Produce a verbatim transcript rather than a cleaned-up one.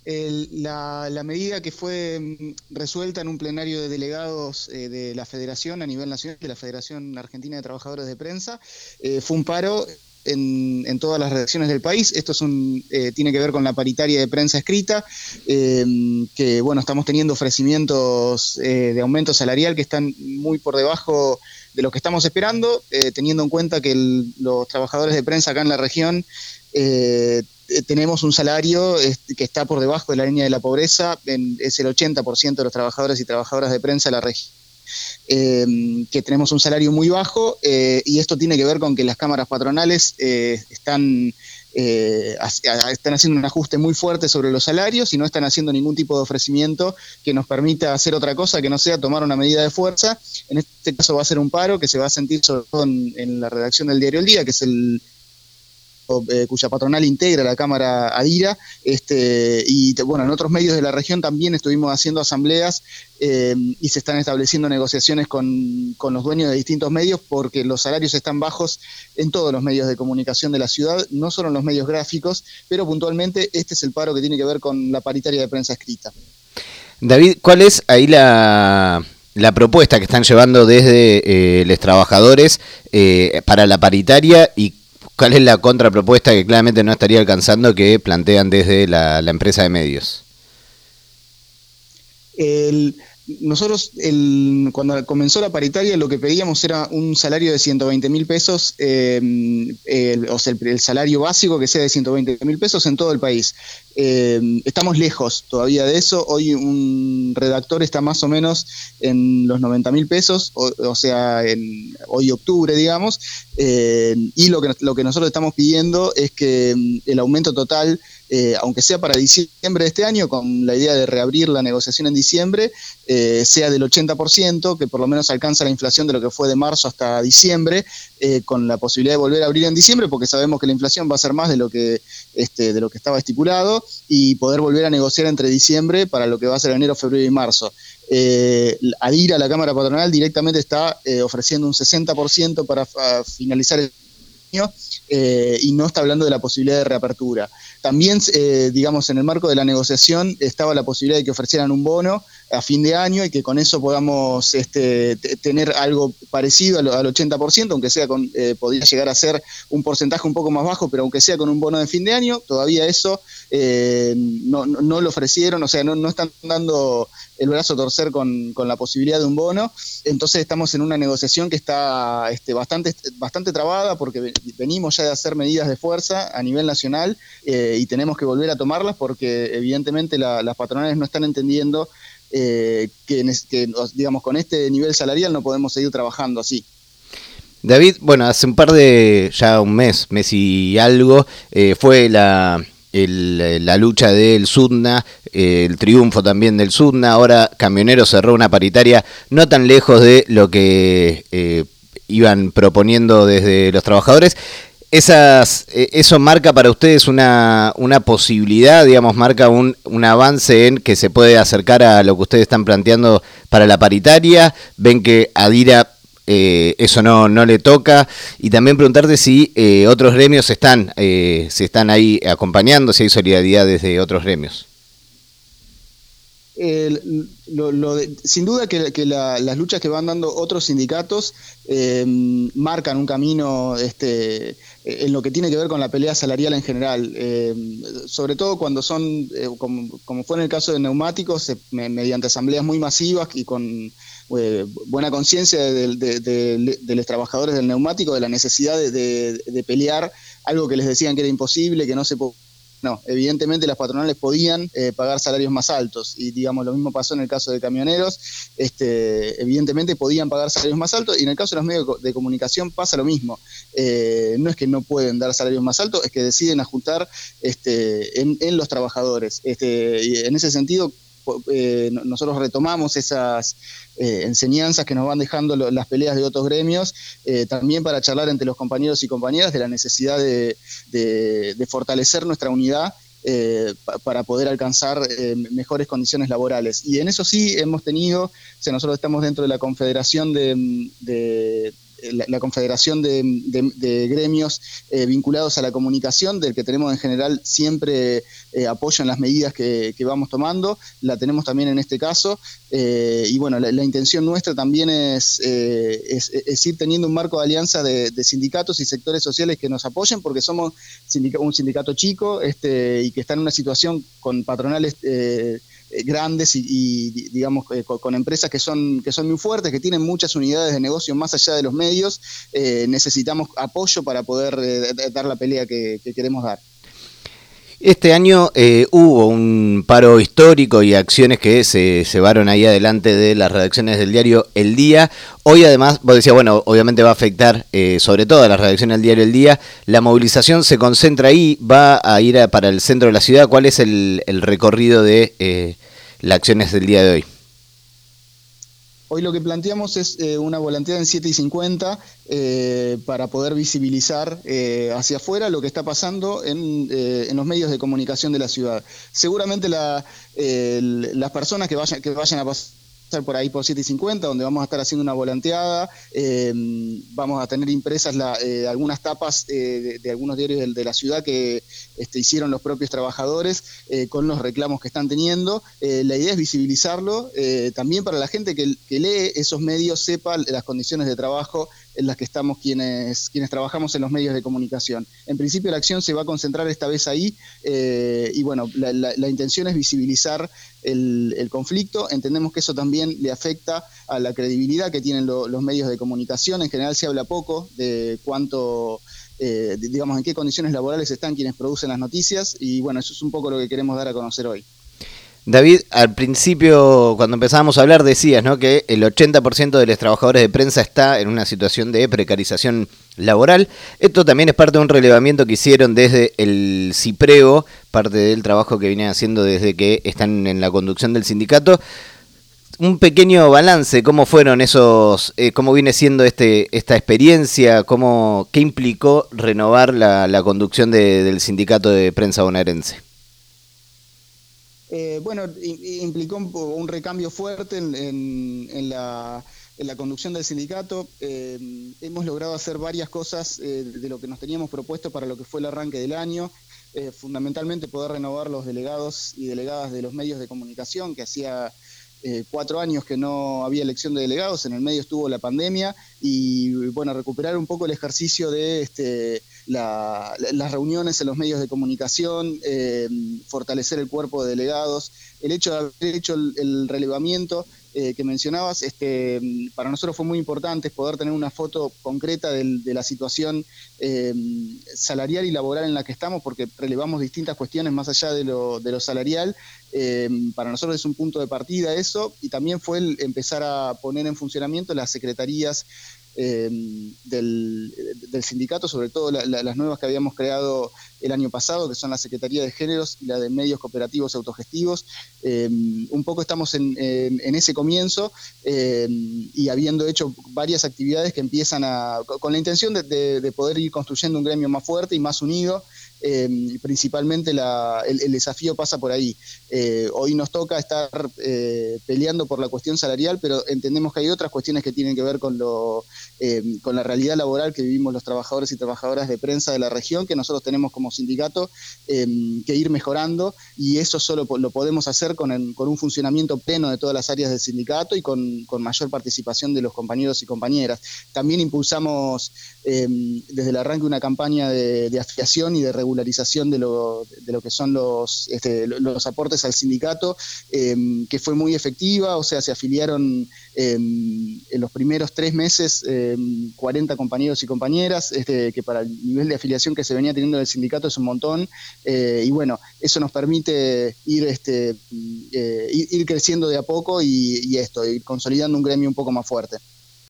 El- la, la medida que fue mm, resuelta en un plenario de delegados eh, de la Federación a nivel nacional, de la Federación Argentina de Trabajadores de Prensa, eh, fue un paro en, en todas las redacciones del país. Esto es un, eh, tiene que ver con la paritaria de prensa escrita, eh, que bueno, estamos teniendo ofrecimientos eh, de aumento salarial que están muy por debajo de lo que estamos esperando, eh, teniendo en cuenta que el, los trabajadores de prensa acá en la región eh, tenemos un salario que está por debajo de la línea de la pobreza, en, es el ochenta por ciento de los trabajadores y trabajadoras de prensa de la región, eh, que tenemos un salario muy bajo, eh, y esto tiene que ver con que las cámaras patronales eh, están, eh, están haciendo un ajuste muy fuerte sobre los salarios y no están haciendo ningún tipo de ofrecimiento que nos permita hacer otra cosa que no sea tomar una medida de fuerza. En este caso va a ser un paro que se va a sentir sobre todo en, en la redacción del diario El Día, que es el Eh, cuya patronal integra la Cámara ADIRA, este, y bueno, en otros medios de la región también estuvimos haciendo asambleas eh, y se están estableciendo negociaciones con, con los dueños de distintos medios porque los salarios están bajos en todos los medios de comunicación de la ciudad, no solo en los medios gráficos, pero puntualmente este es el paro que tiene que ver con la paritaria de prensa escrita. David, ¿cuál es ahí la, la propuesta que están llevando desde eh, los trabajadores eh, para la paritaria y cuál es la contrapropuesta que claramente no estaría alcanzando que plantean desde la, la empresa de medios? El, nosotros, el, cuando comenzó la paritaria, lo que pedíamos era un salario de ciento veinte mil pesos, eh, el, o sea, el, el salario básico que sea de ciento veinte mil pesos en todo el país. Eh, estamos lejos todavía de eso. Hoy un redactor está más o menos en los noventa mil pesos, o, o sea, en, hoy octubre, digamos, eh, y lo que, lo que nosotros estamos pidiendo es que el aumento total, Eh, aunque sea para diciembre de este año, con la idea de reabrir la negociación en diciembre, eh, sea del ochenta por ciento, que por lo menos alcanza la inflación de lo que fue de marzo hasta diciembre, eh, con la posibilidad de volver a abrir en diciembre, porque sabemos que la inflación va a ser más de lo que, este, de lo que estaba estipulado, y poder volver a negociar entre diciembre para lo que va a ser enero, febrero y marzo. Eh, ADIRA, la Cámara Patronal, directamente está eh, ofreciendo un sesenta por ciento para a, finalizar el año, eh, y no está hablando de la posibilidad de reapertura. También, eh, digamos, en el marco de la negociación estaba la posibilidad de que ofrecieran un bono a fin de año y que con eso podamos este, t- tener algo parecido al, al ochenta por ciento, aunque sea con, eh, podría llegar a ser un porcentaje un poco más bajo, pero aunque sea con un bono de fin de año, todavía eso eh, no, no, no lo ofrecieron, o sea, no, no están dando el brazo a torcer con, con la posibilidad de un bono. Entonces estamos en una negociación que está este, bastante, bastante trabada porque venimos ya de hacer medidas de fuerza a nivel nacional, eh, y tenemos que volver a tomarlas porque evidentemente la, las patronales no están entendiendo eh, que, que, digamos, con este nivel salarial no podemos seguir trabajando así. David, bueno, hace un par de, ya un mes, mes y algo, eh, fue la, el, la lucha del Sudna, eh, el triunfo también del Sudna. Ahora Camioneros cerró una paritaria no tan lejos de lo que eh, iban proponiendo desde los trabajadores. Esas, eso marca para ustedes una, una posibilidad, digamos, marca un, un avance en que se puede acercar a lo que ustedes están planteando para la paritaria. Ven que ADIRA eh, eso no, no le toca, y también preguntarte si eh, otros gremios están, eh, se están ahí acompañando, si hay solidaridad desde otros gremios. Eh, lo, lo de, sin duda que, que la, las luchas que van dando otros sindicatos eh, marcan un camino este, en lo que tiene que ver con la pelea salarial en general, eh, sobre todo cuando son, eh, como, como fue en el caso de neumáticos, eh, mediante asambleas muy masivas y con eh, buena conciencia de, de, de, de los trabajadores del neumático, de la necesidad de, de, de pelear algo que les decían que era imposible, que no se podía. No, evidentemente las patronales podían eh, pagar salarios más altos, y digamos lo mismo pasó en el caso de camioneros, este, evidentemente podían pagar salarios más altos, y en el caso de los medios de comunicación pasa lo mismo. Eh, no es que no pueden dar salarios más altos, es que deciden ajustar este, en, en los trabajadores. Este, y en ese sentido, Eh, nosotros retomamos esas eh, enseñanzas que nos van dejando lo, las peleas de otros gremios, eh, también para charlar entre los compañeros y compañeras de la necesidad de, de, de fortalecer nuestra unidad eh, pa, para poder alcanzar eh, mejores condiciones laborales. Y en eso sí hemos tenido, o sea, nosotros estamos dentro de la Confederación de, de la, la Confederación de, de, de Gremios eh, vinculados a la comunicación, del que tenemos en general siempre eh, apoyo en las medidas que, que vamos tomando, la tenemos también en este caso, eh, y bueno, la, la intención nuestra también es, eh, es, es ir teniendo un marco de alianza de, de sindicatos y sectores sociales que nos apoyen, porque somos sindic- un sindicato chico este, y que está en una situación con patronales eh, grandes y, y digamos eh, con, con empresas que son que son muy fuertes, que tienen muchas unidades de negocio más allá de los medios. Eh, necesitamos apoyo para poder eh, dar la pelea que, que queremos dar. Este año eh, hubo un paro histórico y acciones que se llevaron ahí adelante de las redacciones del diario El Día. Hoy además, vos decías, bueno, obviamente va a afectar eh, sobre todo a las redacciones del diario El Día. La movilización se concentra ahí, va a ir a, para el centro de la ciudad. ¿Cuál es el, el recorrido de eh, las acciones del día de hoy? Hoy lo que planteamos es eh, una volanteada en siete y cincuenta eh, para poder visibilizar eh, hacia afuera lo que está pasando en, eh, en los medios de comunicación de la ciudad. Seguramente la, eh, las personas que vayan, que vayan a pasar por ahí por siete y cincuenta, donde vamos a estar haciendo una volanteada, eh, vamos a tener impresas la, eh, algunas tapas eh, de, de algunos diarios de, de la ciudad que este, hicieron los propios trabajadores eh, con los reclamos que están teniendo. Eh, la idea es visibilizarlo, eh, también para la gente que, que lee esos medios sepa las condiciones de trabajo en las que estamos quienes, quienes trabajamos en los medios de comunicación. En principio la acción se va a concentrar esta vez ahí eh, y bueno, la, la, la intención es visibilizar el, el conflicto. Entendemos que eso también le afecta a la credibilidad que tienen lo, los medios de comunicación. En general se habla poco de cuánto, eh, de, digamos, en qué condiciones laborales están quienes producen las noticias y bueno, eso es un poco lo que queremos dar a conocer hoy. David, al principio, cuando empezábamos a hablar, decías, ¿no?, que el ochenta por ciento de los trabajadores de prensa está en una situación de precarización laboral. Esto también es parte de un relevamiento que hicieron desde el CIPREO, parte del trabajo que vienen haciendo desde que están en la conducción del sindicato. Un pequeño balance, ¿cómo fueron esos, eh, cómo viene siendo este esta experiencia, cómo, qué implicó renovar la, la conducción de, del sindicato de prensa bonaerense? Eh, bueno, implicó un, un recambio fuerte en, en, en, la, en la conducción del sindicato. Eh, hemos logrado hacer varias cosas eh, de lo que nos teníamos propuesto para lo que fue el arranque del año. Eh, fundamentalmente poder renovar los delegados y delegadas de los medios de comunicación, que hacía eh, cuatro años que no había elección de delegados, en el medio estuvo la pandemia, y bueno, recuperar un poco el ejercicio de este, la, las reuniones en los medios de comunicación, eh, fortalecer el cuerpo de delegados, el hecho de haber hecho el, el relevamiento eh, que mencionabas, este, para nosotros fue muy importante poder tener una foto concreta del, de la situación eh, salarial y laboral en la que estamos, porque relevamos distintas cuestiones más allá de lo, de lo salarial. Eh, para nosotros es un punto de partida eso, y también fue el empezar a poner en funcionamiento las secretarías eh, del, del sindicato, sobre todo la, la, las nuevas que habíamos creado el año pasado, que son la Secretaría de Géneros y la de Medios Cooperativos Autogestivos. Eh, un poco estamos en, en, en ese comienzo eh, y habiendo hecho varias actividades que empiezan a, con la intención de, de, de poder ir construyendo un gremio más fuerte y más unido. Eh, principalmente la, el, el desafío pasa por ahí. Eh, hoy nos toca estar eh, peleando por la cuestión salarial, pero entendemos que hay otras cuestiones que tienen que ver con, lo, eh, con la realidad laboral que vivimos los trabajadores y trabajadoras de prensa de la región, que nosotros tenemos como sindicato eh, que ir mejorando, y eso solo lo podemos hacer con, el, con un funcionamiento pleno de todas las áreas del sindicato y con, con mayor participación de los compañeros y compañeras. También impulsamos eh, desde el arranque una campaña de, de afiliación y de regularización de lo, de lo que son los, este, los aportes al sindicato, eh, que fue muy efectiva. O sea, se afiliaron eh, en los primeros tres meses eh, cuarenta compañeros y compañeras, este, que para el nivel de afiliación que se venía teniendo en el sindicato es un montón, eh, y bueno, eso nos permite ir, este, eh, ir, ir creciendo de a poco y, y esto, ir consolidando un gremio un poco más fuerte.